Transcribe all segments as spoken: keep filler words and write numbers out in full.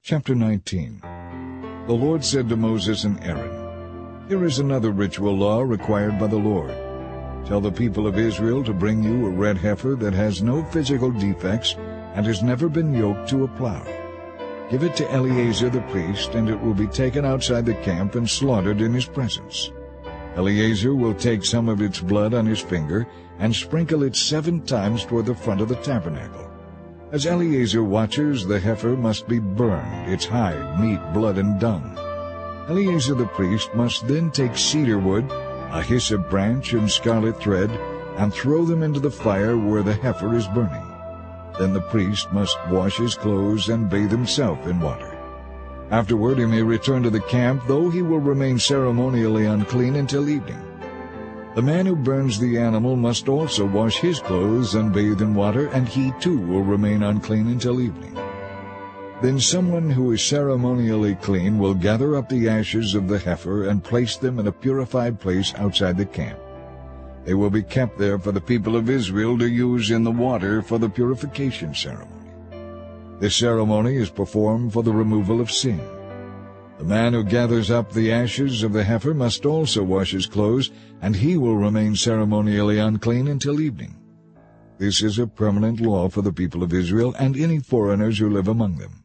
Chapter nineteen. The Lord said to Moses and Aaron, "Here is another ritual law required by the Lord. Tell the people of Israel to bring you a red heifer that has no physical defects and has never been yoked to a plow. Give it to Eleazar the priest, and it will be taken outside the camp and slaughtered in his presence. Eleazar will take some of its blood on his finger and sprinkle it seven times toward the front of the tabernacle. As Eleazar watches, the heifer must be burned, its hide, meat, blood, and dung. Eleazar the priest must then take cedar wood, a hyssop branch, and scarlet thread, and throw them into the fire where the heifer is burning. Then the priest must wash his clothes and bathe himself in water. Afterward he may return to the camp, though he will remain ceremonially unclean until evening. The man who burns the animal must also wash his clothes and bathe in water, and he too will remain unclean until evening. Then someone who is ceremonially clean will gather up the ashes of the heifer and place them in a purified place outside the camp. They will be kept there for the people of Israel to use in the water for the purification ceremony. This ceremony is performed for the removal of sin. The man who gathers up the ashes of the heifer must also wash his clothes, and he will remain ceremonially unclean until evening. This is a permanent law for the people of Israel and any foreigners who live among them.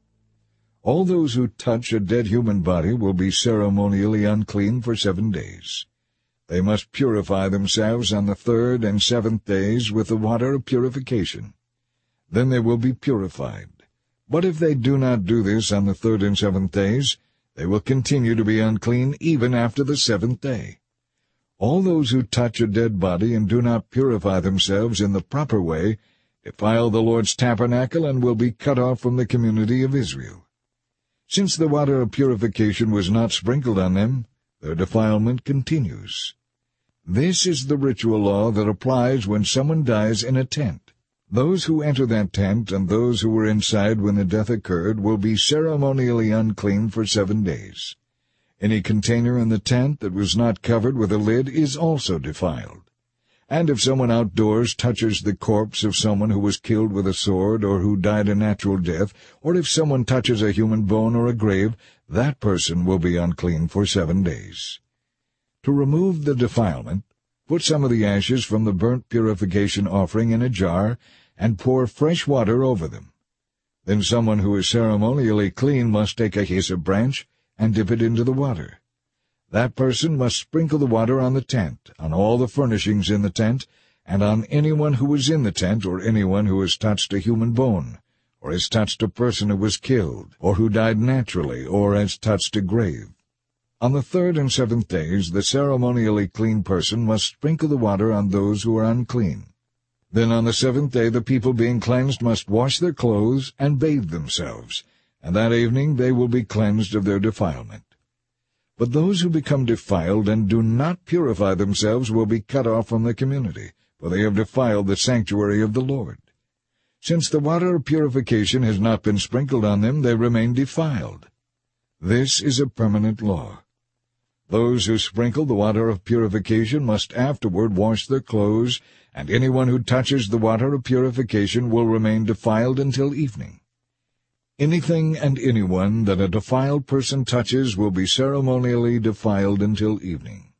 All those who touch a dead human body will be ceremonially unclean for seven days. They must purify themselves on the third and seventh days with the water of purification. Then they will be purified. But if they do not do this on the third and seventh days, they will continue to be unclean even after the seventh day. All those who touch a dead body and do not purify themselves in the proper way defile the Lord's tabernacle and will be cut off from the community of Israel. Since the water of purification was not sprinkled on them, their defilement continues. This is the ritual law that applies when someone dies in a tent. Those who enter that tent and those who were inside when the death occurred will be ceremonially unclean for seven days. Any container in the tent that was not covered with a lid is also defiled. And if someone outdoors touches the corpse of someone who was killed with a sword or who died a natural death, or if someone touches a human bone or a grave, that person will be unclean for seven days. To remove the defilement, put some of the ashes from the burnt purification offering in a jar and pour fresh water over them. Then someone who is ceremonially clean must take a hyssop branch and dip it into the water. That person must sprinkle the water on the tent, on all the furnishings in the tent, and on anyone who was in the tent or anyone who has touched a human bone, or has touched a person who was killed, or who died naturally, or has touched a grave. On the third and seventh days the ceremonially clean person must sprinkle the water on those who are unclean. Then on the seventh day the people being cleansed must wash their clothes and bathe themselves, and that evening they will be cleansed of their defilement. But those who become defiled and do not purify themselves will be cut off from the community, for they have defiled the sanctuary of the Lord. Since the water of purification has not been sprinkled on them, they remain defiled. This is a permanent law. Those who sprinkle the water of purification must afterward wash their clothes, and anyone who touches the water of purification will remain defiled until evening. Anything and anyone that a defiled person touches will be ceremonially defiled until evening.